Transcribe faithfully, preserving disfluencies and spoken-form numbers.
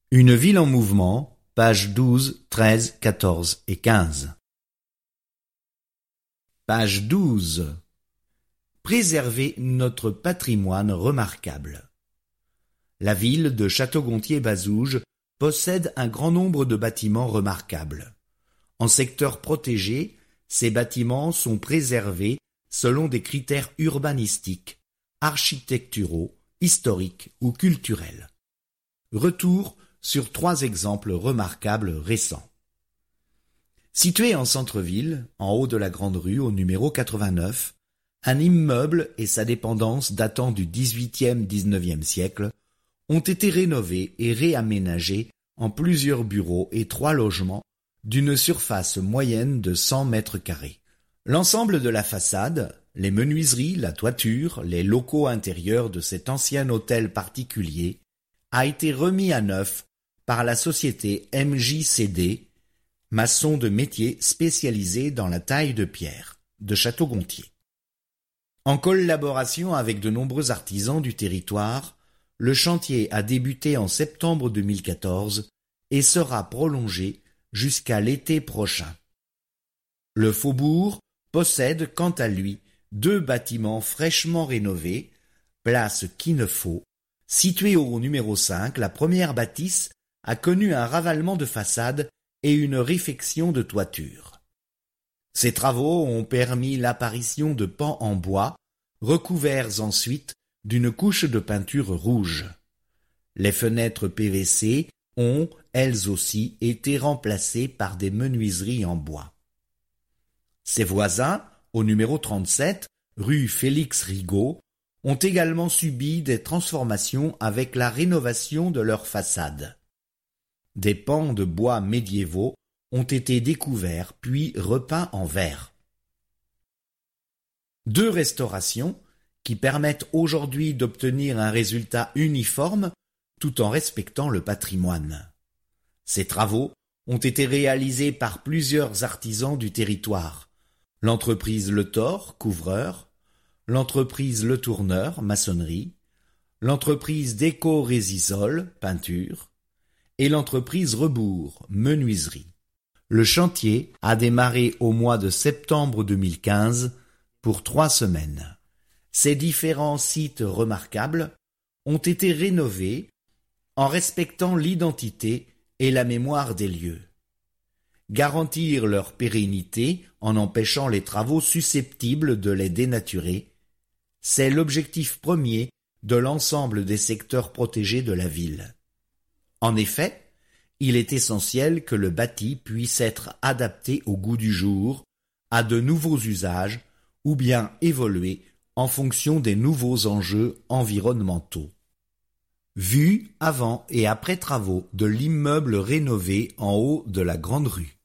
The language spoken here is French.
Une ville en mouvement, pages douze, treize, quatorze et quinze. Page douze. Préserver notre patrimoine remarquable. La ville de Château-Gontier-Bazouges possède un grand nombre de bâtiments remarquables. En secteur protégé, ces bâtiments sont préservés selon des critères urbanistiques, architecturaux, historiques ou culturels. Retour sur trois exemples remarquables récents. Situé en centre-ville, en haut de la Grande Rue au numéro quatre-vingt-neuf, un immeuble et sa dépendance datant du dix-huitième dix-neuvième siècle ont été rénovés et réaménagés en plusieurs bureaux et trois logements d'une surface moyenne de cent mètres carrés. L'ensemble de la façade, les menuiseries, la toiture, les locaux intérieurs de cet ancien hôtel particulier a été remis à neuf par la société M J C D, maçon de métier spécialisé dans la taille de pierre, de Château-Gontier. En collaboration avec de nombreux artisans du territoire, le chantier a débuté en septembre deux mille quatorze et sera prolongé jusqu'à l'été prochain. Le faubourg possède quant à lui deux bâtiments fraîchement rénovés, place Quinefaut, située au numéro cinq, la première bâtisse a connu un ravalement de façade et une réfection de toiture. Ces travaux ont permis l'apparition de pans en bois, recouverts ensuite d'une couche de peinture rouge. Les fenêtres P V C ont, elles aussi, été remplacées par des menuiseries en bois. Ses voisins, au numéro trente-sept, rue Félix Rigaud, ont également subi des transformations avec la rénovation de leurs façades. Des pans de bois médiévaux ont été découverts puis repeints en vert. Deux restaurations qui permettent aujourd'hui d'obtenir un résultat uniforme tout en respectant le patrimoine. Ces travaux ont été réalisés par plusieurs artisans du territoire, l'entreprise Le Thor, couvreur, l'entreprise Le Tourneur, maçonnerie, l'entreprise Déco Résisol, peinture, et l'entreprise Rebours, menuiserie. Le chantier a démarré au mois de septembre deux mille quinze pour trois semaines. Ces différents sites remarquables ont été rénovés en respectant l'identité et la mémoire des lieux. Garantir leur pérennité en empêchant les travaux susceptibles de les dénaturer, c'est l'objectif premier de l'ensemble des secteurs protégés de la ville. En effet, il est essentiel que le bâti puisse être adapté au goût du jour, à de nouveaux usages, ou bien évoluer en fonction des nouveaux enjeux environnementaux. Vue avant et après travaux de l'immeuble rénové en haut de la Grande Rue.